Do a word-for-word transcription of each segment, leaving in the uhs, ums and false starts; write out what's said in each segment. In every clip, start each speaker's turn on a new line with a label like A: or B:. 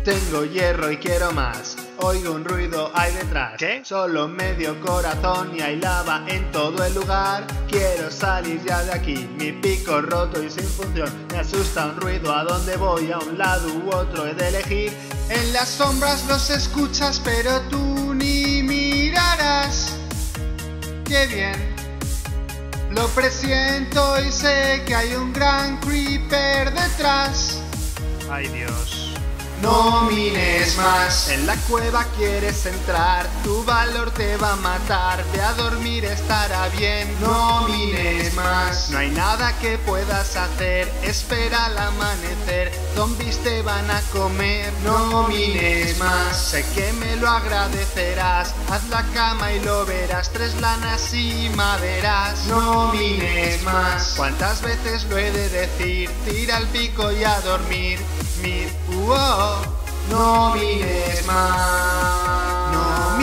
A: Tengo hierro y quiero más. Oigo un ruido ahí detrás.
B: ¿Qué?
A: Solo medio corazón y hay lava en todo el lugar. Quiero salir ya de aquí, mi pico roto y sin función. Me asusta un ruido, ¿a dónde voy? A un lado u otro he de elegir. En las sombras los escuchas pero tú ni mirarás. ¡Qué bien! Lo presiento y sé que hay un gran creeper detrás.
B: Ay, Dios.
A: No mires más, en la cueva quieres entrar, tu valor te va a matar, ve a dormir estará bien. No mires más, no hay nada que puedas hacer, espera al amanecer, zombies te van a comer. No mires más, sé que me lo agradecerás, haz la cama y lo verás, tres lanas y maderas. No mires más, cuántas veces lo he de decir, tira el pico y a dormir. Mir, uo, no mires más, no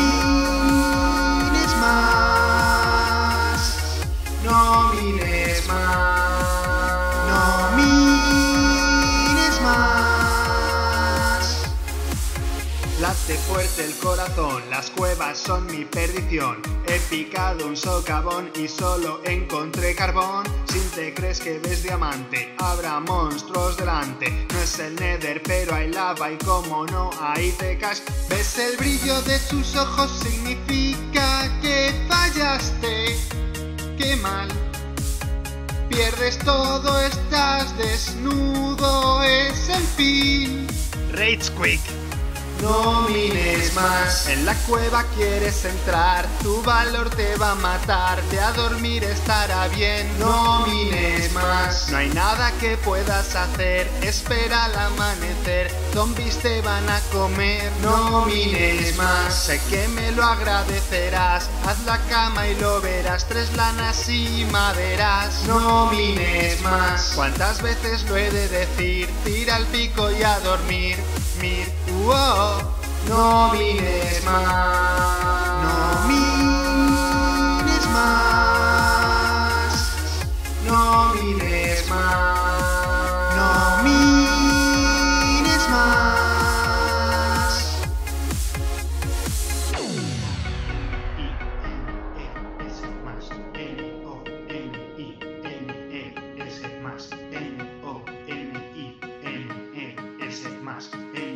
A: mires más, no mires más, no mires más. Late fuerte el corazón, las cuevas son mi perdición. He picado un socavón y solo encontré carbón. Si te crees que ves diamante, habrá monstruos delante. No es el Nether, pero hay lava y como no, ahí te caes. ¿Ves el brillo de sus ojos? Significa que fallaste. ¡Qué mal! Pierdes todo, estás desnudo, es el fin.
B: Rage Quick.
A: No mires más, en la cueva quieres entrar, tu valor te va a matar, ve a dormir estará bien. No mires más, no hay nada que puedas hacer, espera al amanecer, zombies te van a comer. No mires más, sé que me lo agradecerás, haz la cama y lo verás, tres lanas y maderas. No mires más, cuántas veces lo he de decir, tira el pico y a dormir. Mir, uo, no mires más, no mires más, no mires más, no mires más. I, N, E, S más, N, O, N, I, N, E, S más, N, O, N, I, N, E, S más.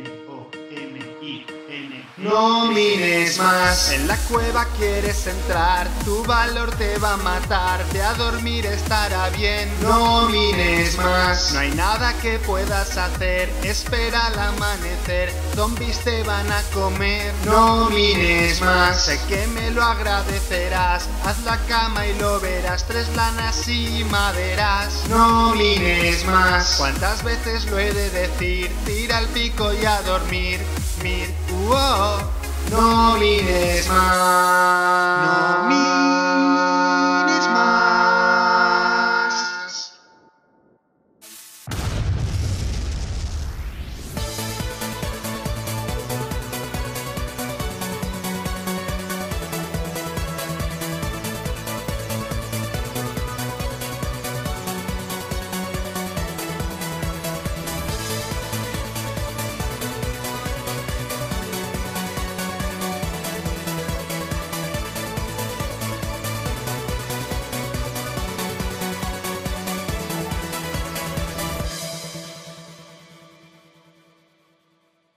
A: No mires más, en la cueva quieres entrar, tu valor te va a matar, ve a dormir estará bien. No mires más, no hay nada que puedas hacer, espera al amanecer, zombies te van a comer. No mires más, sé que me lo agradecerás, haz la cama y lo verás, tres lanas y maderas. No mires más, cuántas veces lo he de decir, tira el pico y a dormir. Mir, uo, no mires más, no mires